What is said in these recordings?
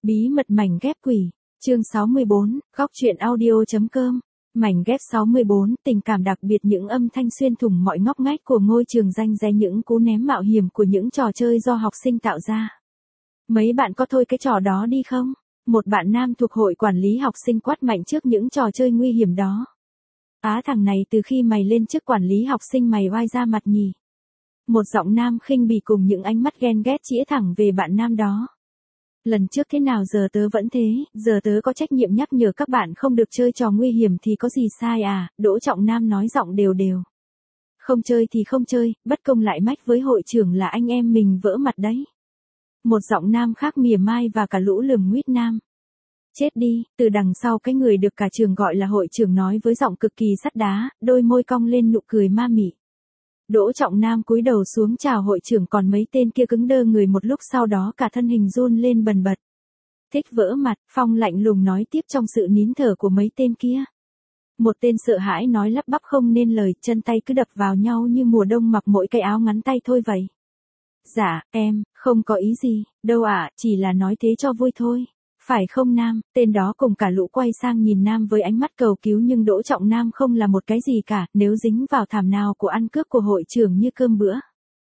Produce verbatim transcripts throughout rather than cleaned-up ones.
Bí mật mảnh ghép quỷ, chương sáu mươi bốn, góc truyện audio.com. Mảnh ghép sáu mươi bốn, tình cảm đặc biệt, những âm thanh xuyên thủng mọi ngóc ngách của ngôi trường danh giá, những cú ném mạo hiểm của những trò chơi do học sinh tạo ra. Mấy bạn có thôi cái trò đó đi không? Một bạn nam thuộc hội quản lý học sinh quát mạnh trước những trò chơi nguy hiểm đó. Á thằng này, từ khi mày lên chức quản lý học sinh mày oai ra mặt nhỉ? Một giọng nam khinh bỉ cùng những ánh mắt ghen ghét chĩa thẳng về bạn nam đó. Lần trước thế nào giờ tớ vẫn thế, giờ tớ có trách nhiệm nhắc nhở các bạn không được chơi trò nguy hiểm thì có gì sai à, Đỗ Trọng Nam nói giọng đều đều. Không chơi thì không chơi, bất công lại mách với hội trưởng là anh em mình vỡ mặt đấy. Một giọng nam khác mỉa mai và cả lũ lườm nguýt nam. Chết đi, từ đằng sau cái người được cả trường gọi là hội trưởng nói với giọng cực kỳ sắt đá, đôi môi cong lên nụ cười ma mị. Đỗ Trọng Nam cúi đầu xuống chào hội trưởng, còn mấy tên kia cứng đơ người một lúc, sau đó cả thân hình run lên bần bật. Thích vỡ mặt, Phong lạnh lùng nói tiếp trong sự nín thở của mấy tên kia. Một tên sợ hãi nói lắp bắp không nên lời, chân tay cứ đập vào nhau như mùa đông mặc mỗi cái áo ngắn tay thôi vậy. Dạ, em, không có ý gì, đâu ạ, chỉ là nói thế cho vui thôi. Phải không Nam? Tên đó cùng cả lũ quay sang nhìn Nam với ánh mắt cầu cứu, nhưng Đỗ Trọng Nam không là một cái gì cả, nếu dính vào thảm nào của ăn cướp của hội trưởng như cơm bữa.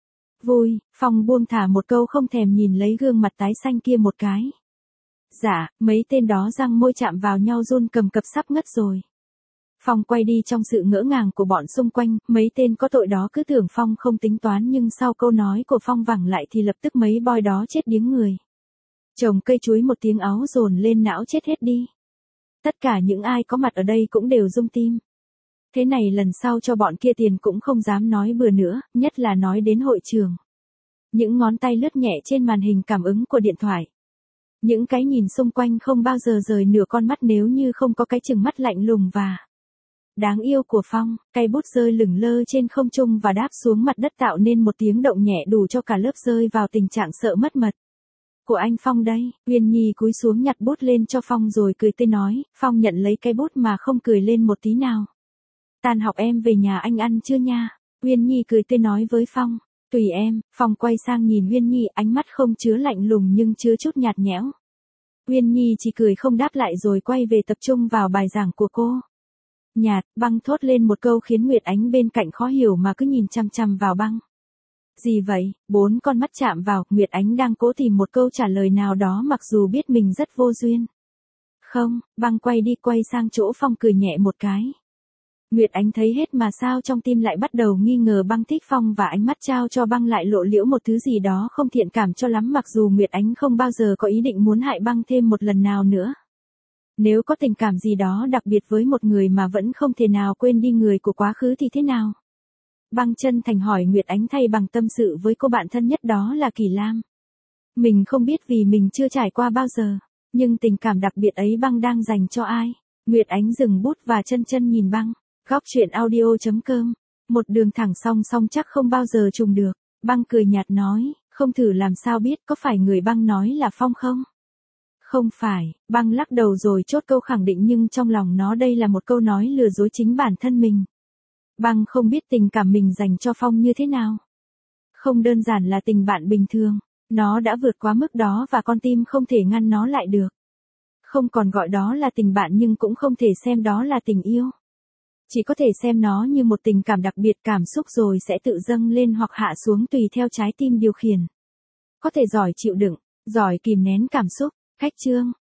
Vui, Phong buông thả một câu không thèm nhìn lấy gương mặt tái xanh kia một cái. Dạ, mấy tên đó răng môi chạm vào nhau run cầm cập sắp ngất rồi. Phong quay đi trong sự ngỡ ngàng của bọn xung quanh, mấy tên có tội đó cứ tưởng Phong không tính toán, nhưng sau câu nói của Phong vẳng lại thì lập tức mấy boy đó chết điếng người. Trồng cây chuối một tiếng áo dồn lên não chết hết đi. Tất cả những ai có mặt ở đây cũng đều rung tim. Thế này lần sau cho bọn kia tiền cũng không dám nói bừa nữa, nhất là nói đến hội trưởng. Những ngón tay lướt nhẹ trên màn hình cảm ứng của điện thoại. Những cái nhìn xung quanh không bao giờ rời nửa con mắt nếu như không có cái chừng mắt lạnh lùng và đáng yêu của Phong. Cây bút rơi lửng lơ trên không trung và đáp xuống mặt đất tạo nên một tiếng động nhẹ đủ cho cả lớp rơi vào tình trạng sợ mất mật. Của anh Phong đây. Uyên Nhi cúi xuống nhặt bút lên cho Phong rồi cười tươi nói. Phong nhận lấy cây bút mà không cười lên một tí nào. Tan học em về nhà anh ăn chưa nha? Uyên Nhi cười tươi nói với Phong. Tùy em. Phong quay sang nhìn Uyên Nhi, ánh mắt không chứa lạnh lùng nhưng chứa chút nhạt nhẽo. Uyên Nhi chỉ cười không đáp lại rồi quay về tập trung vào bài giảng của cô. Nhạt, Băng thốt lên một câu khiến Nguyệt Ánh bên cạnh khó hiểu mà cứ nhìn chằm chằm vào Băng. Gì vậy? Bốn con mắt chạm vào, Nguyệt Ánh đang cố tìm một câu trả lời nào đó mặc dù biết mình rất vô duyên. Không, Băng quay đi quay sang chỗ Phong cười nhẹ một cái. Nguyệt Ánh thấy hết mà sao trong tim lại bắt đầu nghi ngờ Băng thích Phong, và ánh mắt trao cho Băng lại lộ liễu một thứ gì đó không thiện cảm cho lắm, mặc dù Nguyệt Ánh không bao giờ có ý định muốn hại Băng thêm một lần nào nữa. Nếu có tình cảm gì đó đặc biệt với một người mà vẫn không thể nào quên đi người của quá khứ thì thế nào? Băng chân thành hỏi Nguyệt Ánh thay bằng tâm sự với cô bạn thân nhất đó là Kỳ Lam. Mình không biết vì mình chưa trải qua bao giờ, nhưng tình cảm đặc biệt ấy Băng đang dành cho ai? Nguyệt Ánh dừng bút và chân chân nhìn Băng. Góc truyện audio.com. Một đường thẳng song song chắc không bao giờ trùng được. Băng cười nhạt nói, không thử làm sao biết, có phải người Băng nói là Phong không? Không phải. Băng lắc đầu rồi chốt câu khẳng định, nhưng trong lòng nó đây là một câu nói lừa dối chính bản thân mình. Băng không biết tình cảm mình dành cho Phong như thế nào. Không đơn giản là tình bạn bình thường, nó đã vượt quá mức đó và con tim không thể ngăn nó lại được. Không còn gọi đó là tình bạn nhưng cũng không thể xem đó là tình yêu. Chỉ có thể xem nó như một tình cảm đặc biệt, cảm xúc rồi sẽ tự dâng lên hoặc hạ xuống tùy theo trái tim điều khiển. Có thể giỏi chịu đựng, giỏi kìm nén cảm xúc. Khách chương.